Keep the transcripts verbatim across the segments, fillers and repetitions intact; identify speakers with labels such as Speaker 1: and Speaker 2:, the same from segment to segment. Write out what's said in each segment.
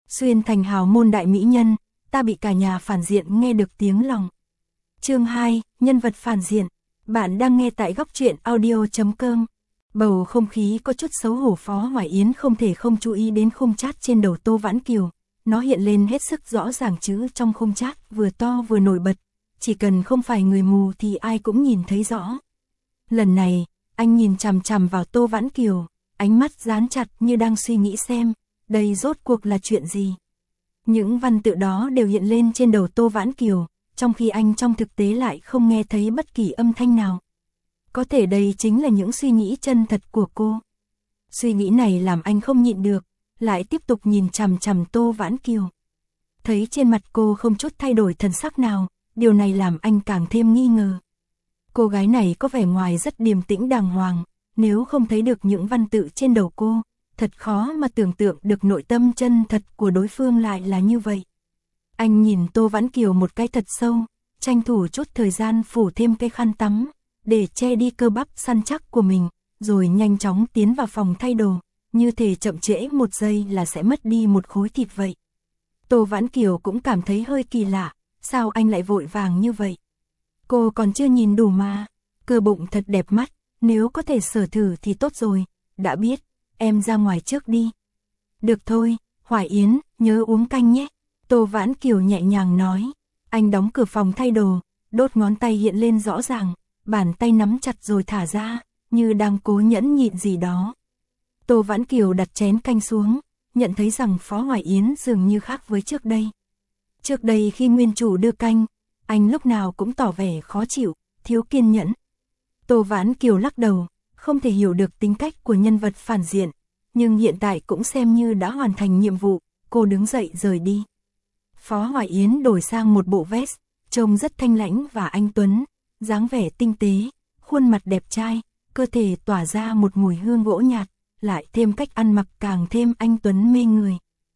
Speaker 1: xuyên thành hào môn đại mỹ nhân, ta bị cả nhà phản diện nghe được tiếng lòng. Chương hai, nhân vật phản diện. Bạn đang nghe tại góc truyện audio chấm com. Bầu không khí có chút xấu hổ, Phó Hoài Yến không thể không chú ý đến khung chát trên đầu Tô Vãn Kiều. Nó hiện lên hết sức rõ ràng, chữ trong khung chát vừa to vừa nổi bật, chỉ cần không phải người mù thì ai cũng nhìn thấy rõ. Lần này, anh nhìn chằm chằm vào Tô Vãn Kiều, ánh mắt dán chặt như đang suy nghĩ xem, đây rốt cuộc là chuyện gì. Những văn tự đó đều hiện lên trên đầu Tô Vãn Kiều, trong khi anh trong thực tế lại không nghe thấy bất kỳ âm thanh nào. Có thể đây chính là những suy nghĩ chân thật của cô. Suy nghĩ này làm anh không nhịn được, lại tiếp tục nhìn chằm chằm Tô Vãn Kiều. Thấy trên mặt cô không chút thay đổi thần sắc nào, điều này làm anh càng thêm nghi ngờ. Cô gái này có vẻ ngoài rất điềm tĩnh đàng hoàng, nếu không thấy được những văn tự trên đầu cô, thật khó mà tưởng tượng được nội tâm chân thật của đối phương lại là như vậy. Anh nhìn Tô Vãn Kiều một cái thật sâu, tranh thủ chút thời gian phủ thêm cái khăn tắm, để che đi cơ bắp săn chắc của mình, rồi nhanh chóng tiến vào phòng thay đồ, như thể chậm trễ một giây là sẽ mất đi một khối thịt vậy. Tô Vãn Kiều cũng cảm thấy hơi kỳ lạ, sao anh lại vội vàng như vậy? Cô còn chưa nhìn đủ mà, cơ bụng thật đẹp mắt, nếu có thể sở thử thì tốt rồi, đã biết, em ra ngoài trước đi. Được thôi, Hoài Yến, nhớ uống canh nhé. Tô Vãn Kiều nhẹ nhàng nói. Anh đóng cửa phòng thay đồ, đốt ngón tay hiện lên rõ ràng, bàn tay nắm chặt rồi thả ra, như đang cố nhẫn nhịn gì đó. Tô Vãn Kiều đặt chén canh xuống, nhận thấy rằng Phó Hoài Yến dường như khác với trước đây. Trước đây khi nguyên chủ đưa canh, anh lúc nào cũng tỏ vẻ khó chịu, thiếu kiên nhẫn. Tô Vãn Kiều lắc đầu, không thể hiểu được tính cách của nhân vật phản diện, nhưng hiện tại cũng xem như đã hoàn thành nhiệm vụ, cô đứng dậy rời đi. Phó Hoài Yến đổi sang một bộ vest, trông rất thanh lãnh và anh tuấn, dáng vẻ tinh tế, khuôn mặt đẹp trai, cơ thể tỏa ra một mùi hương gỗ nhạt, lại thêm cách ăn mặc càng thêm anh tuấn mê người.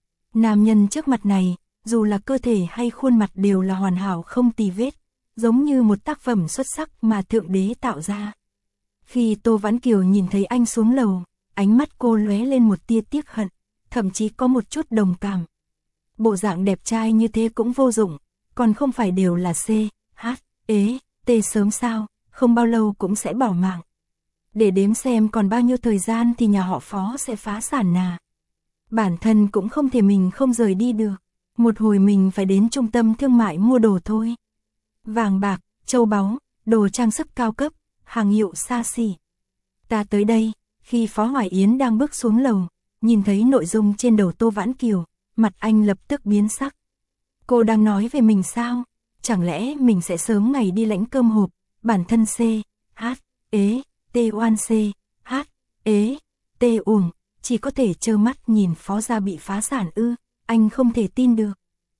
Speaker 1: Nam nhân trước mặt này, dù là cơ thể hay khuôn mặt đều là hoàn hảo không tì vết, giống như một tác phẩm xuất sắc mà Thượng Đế tạo ra. Khi Tô Vãn Kiều nhìn thấy anh xuống lầu, ánh mắt cô lóe lên một tia tiếc hận, thậm chí có một chút đồng cảm. Bộ dạng đẹp trai như thế cũng vô dụng, còn không phải đều là C, H, ế, T sớm sao, không bao lâu cũng sẽ bỏ mạng. Để đếm xem còn bao nhiêu thời gian thì nhà họ Phó sẽ phá sản à. Bản thân cũng không thể mình không rời đi được, một hồi mình phải đến trung tâm thương mại mua đồ thôi. Vàng bạc, châu báu, đồ trang sức cao cấp, hàng hiệu xa xỉ. Ta tới đây, khi Phó Hoài Yến đang bước xuống lầu, nhìn thấy nội dung trên đầu Tô Vãn Kiều, mặt anh lập tức biến sắc. Cô đang nói về mình sao? Chẳng lẽ mình sẽ sớm ngày đi lãnh cơm hộp, bản thân C, H, ế, T oan C, H, ế, T uổng, chỉ có thể trơ mắt nhìn Phó gia bị phá sản ư, anh không thể tin được.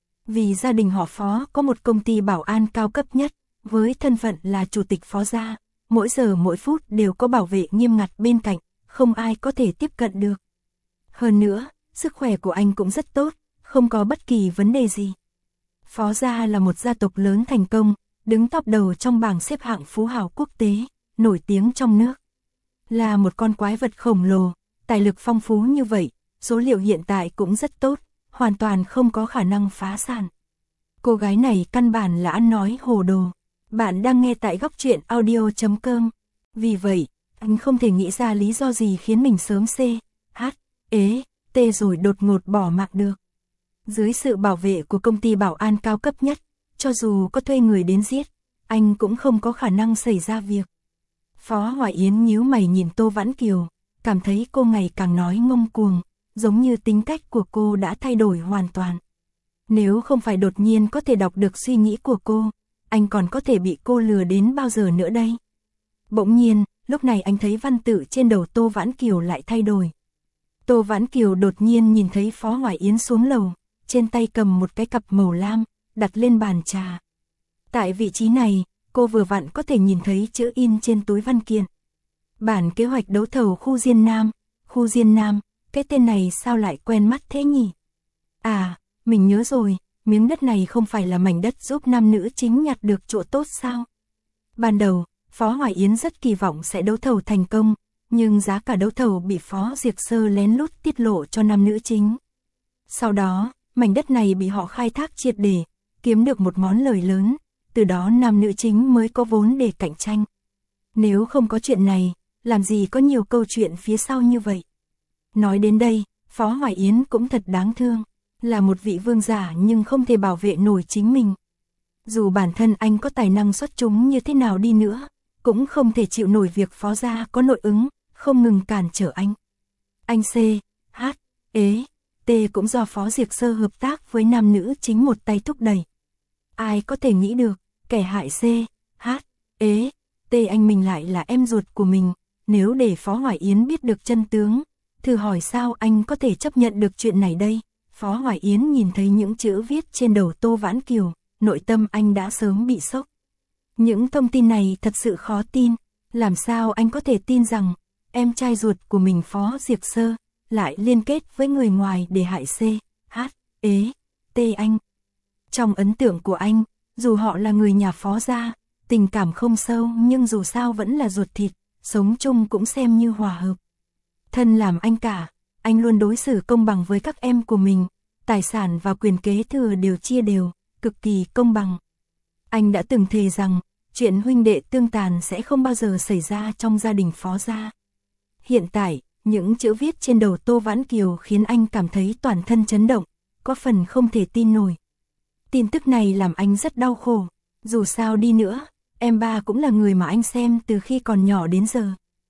Speaker 1: Vì gia đình họ Phó có một công ty bảo an cao cấp nhất, với thân phận là chủ tịch Phó gia, mỗi giờ mỗi phút đều có bảo vệ nghiêm ngặt bên cạnh, không ai có thể tiếp cận được. Hơn nữa, sức khỏe của anh cũng rất tốt, không có bất kỳ vấn đề gì. Phó gia là một gia tộc lớn thành công, đứng top đầu trong bảng xếp hạng phú hào quốc tế, nổi tiếng trong nước. Là một con quái vật khổng lồ, tài lực phong phú như vậy, số liệu hiện tại cũng rất tốt, hoàn toàn không có khả năng phá sản. Cô gái này căn bản là ăn nói hồ đồ. Bạn đang nghe tại góc truyện audio chấm com. Vì vậy, anh không thể nghĩ ra lý do gì khiến mình sớm C, H, ế, T rồi đột ngột bỏ mạng được. Dưới sự bảo vệ của công ty bảo an cao cấp nhất, cho dù có thuê người đến giết, anh cũng không có khả năng xảy ra việc. Phó Hoài Yến nhíu mày nhìn Tô Vãn Kiều, cảm thấy cô ngày càng nói ngông cuồng, giống như tính cách của cô đã thay đổi hoàn toàn. Nếu không phải đột nhiên có thể đọc được suy nghĩ của cô, anh còn có thể bị cô lừa đến bao giờ nữa đây? Bỗng nhiên, lúc này anh thấy văn tự trên đầu Tô Vãn Kiều lại thay đổi. Tô Vãn Kiều đột nhiên nhìn thấy Phó Hoài Yến xuống lầu, trên tay cầm một cái cặp màu lam, đặt lên bàn trà. Tại vị trí này, cô vừa vặn có thể nhìn thấy chữ in trên túi văn kiện. Bản kế hoạch đấu thầu khu Diên Nam, khu Diên Nam, cái tên này sao lại quen mắt thế nhỉ? À, mình nhớ rồi, miếng đất này không phải là mảnh đất giúp nam nữ chính nhặt được chỗ tốt sao? Ban đầu, Phó Hoài Yến rất kỳ vọng sẽ đấu thầu thành công, nhưng giá cả đấu thầu bị Phó Diệp Sơ lén lút tiết lộ cho nam nữ chính. Sau đó, mảnh đất này bị họ khai thác triệt để, kiếm được một món lời lớn, từ đó nam nữ chính mới có vốn để cạnh tranh. Nếu không có chuyện này, làm gì có nhiều câu chuyện phía sau như vậy. Nói đến đây, Phó Hoài Yến cũng thật đáng thương, là một vị vương giả nhưng không thể bảo vệ nổi chính mình. Dù bản thân anh có tài năng xuất chúng như thế nào đi nữa, cũng không thể chịu nổi việc Phó gia có nội ứng, không ngừng cản trở anh. Anh C, H, Ế, T cũng do Phó Diệc Sơ hợp tác với nam nữ chính một tay thúc đẩy. Ai có thể nghĩ được, kẻ hại C, H, Ế, T anh mình lại là em ruột của mình, nếu để Phó Hoài Yến biết được chân tướng, thử hỏi sao anh có thể chấp nhận được chuyện này đây. Phó Hoài Yến nhìn thấy những chữ viết trên đầu Tô Vãn Kiều, nội tâm anh đã sớm bị sốc. Những thông tin này thật sự khó tin, làm sao anh có thể tin rằng em trai ruột của mình Phó Diệc Sơ lại liên kết với người ngoài để hại C, H, Ế, T anh. Trong ấn tượng của anh, dù họ là người nhà Phó gia, tình cảm không sâu nhưng dù sao vẫn là ruột thịt, sống chung cũng xem như hòa hợp. Thân làm anh cả, anh luôn đối xử công bằng với các em của mình, tài sản và quyền kế thừa đều chia đều, cực kỳ công bằng. Anh đã từng thề rằng, chuyện huynh đệ tương tàn sẽ không bao giờ xảy ra trong gia đình Phó gia. Hiện tại, những chữ viết trên đầu Tô Vãn Kiều khiến anh cảm thấy toàn thân chấn động, có phần không thể tin nổi. Tin tức này làm anh rất đau khổ, dù sao đi nữa, em ba cũng là người mà anh xem từ khi còn nhỏ đến giờ.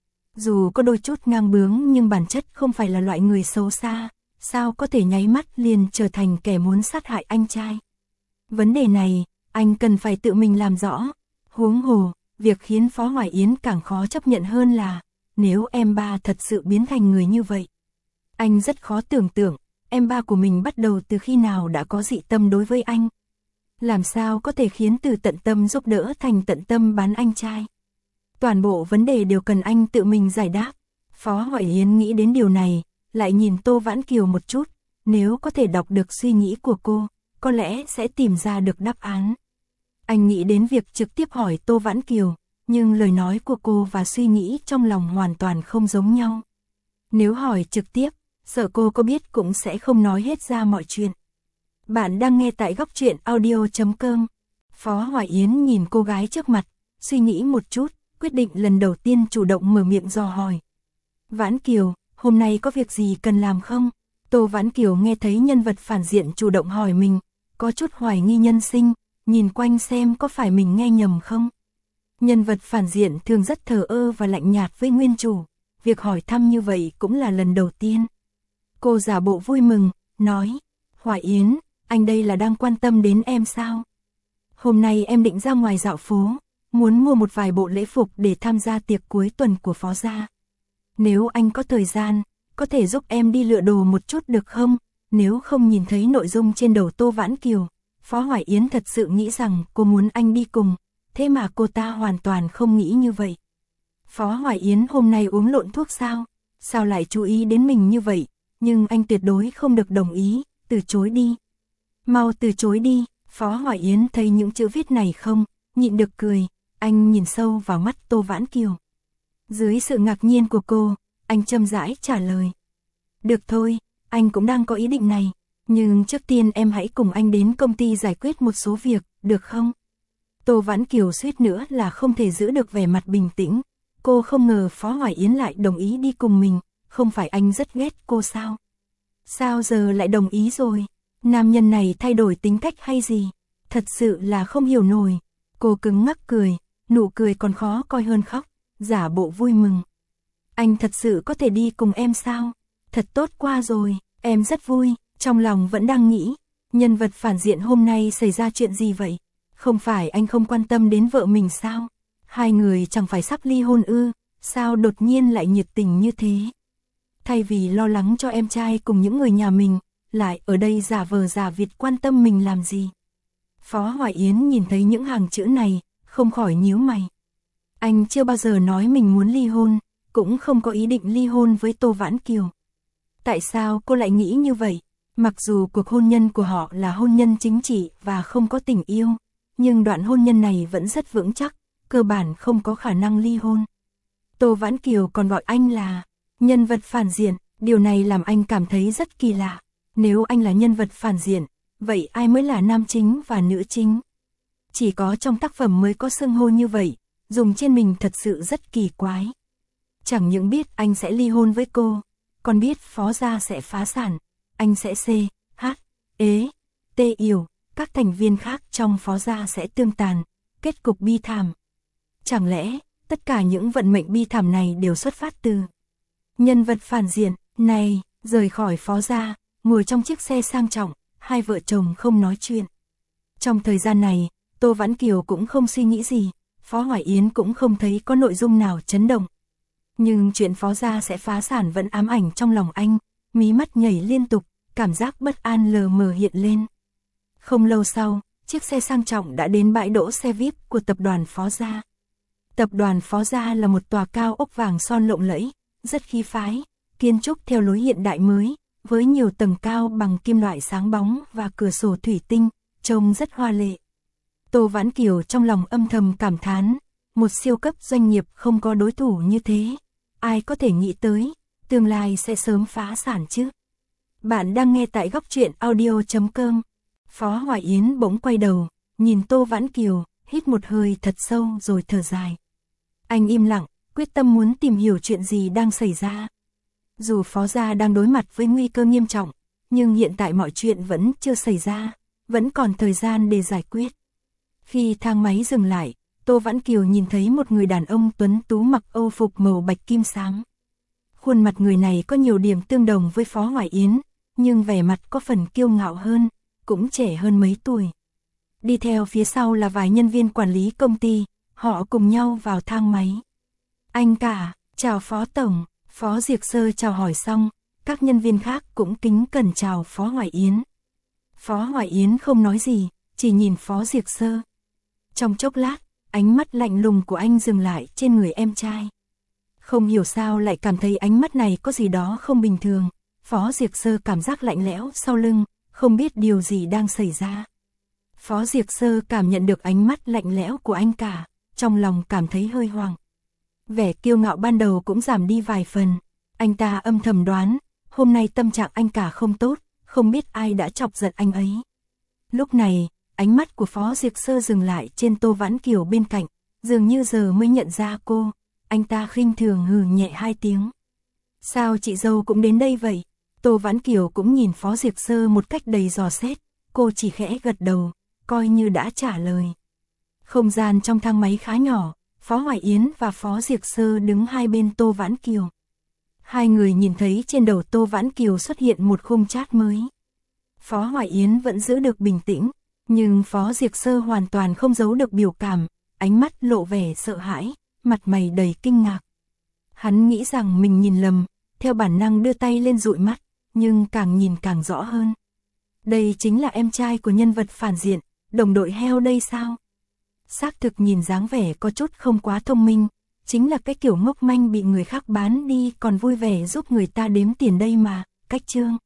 Speaker 1: Dù có đôi chút ngang bướng nhưng bản chất không phải là loại người xấu xa, sao có thể nháy mắt liền trở thành kẻ muốn sát hại anh trai. Vấn đề này, anh cần phải tự mình làm rõ. Huống hồ, việc khiến Phó Hoài Yến càng khó chấp nhận hơn là, nếu em ba thật sự biến thành người như vậy. Anh rất khó tưởng tượng, em ba của mình bắt đầu từ khi nào đã có dị tâm đối với anh. Làm sao có thể khiến từ tận tâm giúp đỡ thành tận tâm bán anh trai. Toàn bộ vấn đề đều cần anh tự mình giải đáp. Phó Hoài Yến nghĩ đến điều này, lại nhìn Tô Vãn Kiều một chút, nếu có thể đọc được suy nghĩ của cô, có lẽ sẽ tìm ra được đáp án. Anh nghĩ đến việc trực tiếp hỏi Tô Vãn Kiều, nhưng lời nói của cô và suy nghĩ trong lòng hoàn toàn không giống nhau. Nếu hỏi trực tiếp, sợ cô có biết cũng sẽ không nói hết ra mọi chuyện. Bạn đang nghe tại góc truyện audio chấm com. Phó Hoài Yến nhìn cô gái trước mặt, suy nghĩ một chút, quyết định lần đầu tiên chủ động mở miệng dò hỏi. Vãn Kiều, hôm nay có việc gì cần làm không? Tô Vãn Kiều nghe thấy nhân vật phản diện chủ động hỏi mình, có chút hoài nghi nhân sinh, nhìn quanh xem có phải mình nghe nhầm không. Nhân vật phản diện thường rất thờ ơ và lạnh nhạt với nguyên chủ, việc hỏi thăm như vậy cũng là lần đầu tiên. Cô giả bộ vui mừng, nói, Hoài Yến, anh đây là đang quan tâm đến em sao? Hôm nay em định ra ngoài dạo phố, muốn mua một vài bộ lễ phục để tham gia tiệc cuối tuần của Phó gia. Nếu anh có thời gian, có thể giúp em đi lựa đồ một chút được không? Nếu không nhìn thấy nội dung trên đầu Tô Vãn Kiều, Phó Hoài Yến thật sự nghĩ rằng cô muốn anh đi cùng, thế mà cô ta hoàn toàn không nghĩ như vậy. Phó Hoài Yến hôm nay uống lộn thuốc sao? Sao lại chú ý đến mình như vậy? Nhưng anh tuyệt đối không được đồng ý, từ chối đi. Mau từ chối đi. Phó Hoài Yến thấy những chữ viết này không, nhịn được cười, anh nhìn sâu vào mắt Tô Vãn Kiều. Dưới sự ngạc nhiên của cô, anh chậm rãi trả lời. Được thôi, anh cũng đang có ý định này, nhưng trước tiên em hãy cùng anh đến công ty giải quyết một số việc, được không? Tô Vãn Kiều suýt nữa là không thể giữ được vẻ mặt bình tĩnh, cô không ngờ Phó Hoài Yến lại đồng ý đi cùng mình, không phải anh rất ghét cô sao? Sao giờ lại đồng ý rồi? Nam nhân này thay đổi tính cách hay gì? Thật sự là không hiểu nổi. Cô cứng ngắc cười, nụ cười còn khó coi hơn khóc, giả bộ vui mừng. Anh thật sự có thể đi cùng em sao? Thật tốt quá rồi, em rất vui, trong lòng vẫn đang nghĩ, nhân vật phản diện hôm nay xảy ra chuyện gì vậy? Không phải anh không quan tâm đến vợ mình sao? Hai người chẳng phải sắp ly hôn ư, sao đột nhiên lại nhiệt tình như thế? Thay vì lo lắng cho em trai cùng những người nhà mình, lại ở đây giả vờ giả vịt quan tâm mình làm gì? Phó Hoài Yến nhìn thấy những hàng chữ này, không khỏi nhíu mày. Anh chưa bao giờ nói mình muốn ly hôn, cũng không có ý định ly hôn với Tô Vãn Kiều. Tại sao cô lại nghĩ như vậy? Mặc dù cuộc hôn nhân của họ là hôn nhân chính trị và không có tình yêu, nhưng đoạn hôn nhân này vẫn rất vững chắc, cơ bản không có khả năng ly hôn. Tô Vãn Kiều còn gọi anh là nhân vật phản diện, điều này làm anh cảm thấy rất kỳ lạ. Nếu anh là nhân vật phản diện, vậy ai mới là nam chính và nữ chính? Chỉ có trong tác phẩm mới có xưng hô như vậy, dùng trên mình thật sự rất kỳ quái. Chẳng những biết anh sẽ ly hôn với cô, còn biết Phó gia sẽ phá sản, anh sẽ C, H, ế, T yểu, các thành viên khác trong Phó gia sẽ tương tàn, kết cục bi thảm. Chẳng lẽ, tất cả những vận mệnh bi thảm này đều xuất phát từ nhân vật phản diện này? Rời khỏi Phó gia, ngồi trong chiếc xe sang trọng, hai vợ chồng không nói chuyện. Trong thời gian này, Tô Vãn Kiều cũng không suy nghĩ gì, Phó Hoài Yến cũng không thấy có nội dung nào chấn động. Nhưng chuyện Phó gia sẽ phá sản vẫn ám ảnh trong lòng anh, mí mắt nhảy liên tục, cảm giác bất an lờ mờ hiện lên. Không lâu sau, chiếc xe sang trọng đã đến bãi đỗ xe vi ai pi của tập đoàn Phó gia. Tập đoàn Phó gia là một tòa cao ốc vàng son lộng lẫy, rất khí phái, kiến trúc theo lối hiện đại mới, với nhiều tầng cao bằng kim loại sáng bóng và cửa sổ thủy tinh, trông rất hoa lệ. Tô Vãn Kiều trong lòng âm thầm cảm thán, một siêu cấp doanh nghiệp không có đối thủ như thế, ai có thể nghĩ tới, tương lai sẽ sớm phá sản chứ. Bạn đang nghe tại góc truyện audio chấm com. Phó Hoài Yến bỗng quay đầu, nhìn Tô Vãn Kiều, hít một hơi thật sâu rồi thở dài. Anh im lặng, quyết tâm muốn tìm hiểu chuyện gì đang xảy ra. Dù Phó gia đang đối mặt với nguy cơ nghiêm trọng, nhưng hiện tại mọi chuyện vẫn chưa xảy ra, vẫn còn thời gian để giải quyết. Khi thang máy dừng lại, Tô Vãn Kiều nhìn thấy một người đàn ông tuấn tú mặc âu phục màu bạch kim sáng. Khuôn mặt người này có nhiều điểm tương đồng với Phó Hoài Yến, nhưng vẻ mặt có phần kiêu ngạo hơn, cũng trẻ hơn mấy tuổi. Đi theo phía sau là vài nhân viên quản lý công ty, họ cùng nhau vào thang máy. Anh cả, chào Phó Tổng. Phó Diệc Sơ chào hỏi xong, các nhân viên khác cũng kính cẩn chào Phó Hoài Yến. Phó Hoài Yến không nói gì, chỉ nhìn Phó Diệc Sơ. Trong chốc lát, ánh mắt lạnh lùng của anh dừng lại trên người em trai. Không hiểu sao lại cảm thấy ánh mắt này có gì đó không bình thường. Phó Diệc Sơ cảm giác lạnh lẽo sau lưng, không biết điều gì đang xảy ra. Phó Diệc Sơ cảm nhận được ánh mắt lạnh lẽo của anh cả, trong lòng cảm thấy hơi hoảng. Vẻ kiêu ngạo ban đầu cũng giảm đi vài phần. Anh ta âm thầm đoán, hôm nay tâm trạng anh cả không tốt, không biết ai đã chọc giận anh ấy. Lúc này, ánh mắt của Phó Diệc Sơ dừng lại trên Tô Vãn Kiều bên cạnh, dường như giờ mới nhận ra cô. Anh ta khinh thường hừ nhẹ hai tiếng. Sao chị dâu cũng đến đây vậy? Tô Vãn Kiều cũng nhìn Phó Diệc Sơ một cách đầy dò xét, cô chỉ khẽ gật đầu, coi như đã trả lời. Không gian trong thang máy khá nhỏ, Phó Hoài Yến và Phó Diệc Sơ đứng hai bên Tô Vãn Kiều. Hai người nhìn thấy trên đầu Tô Vãn Kiều xuất hiện một khung chat mới. Phó Hoài Yến vẫn giữ được bình tĩnh, nhưng Phó Diệc Sơ hoàn toàn không giấu được biểu cảm, ánh mắt lộ vẻ sợ hãi, mặt mày đầy kinh ngạc. Hắn nghĩ rằng mình nhìn lầm, theo bản năng đưa tay lên dụi mắt, nhưng càng nhìn càng rõ hơn. Đây chính là em trai của nhân vật phản diện, đồng đội heo đây sao? Xác thực nhìn dáng vẻ có chút không quá thông minh, chính là cái kiểu ngốc manh bị người khác bán đi còn vui vẻ giúp người ta đếm tiền đây mà, cách chương.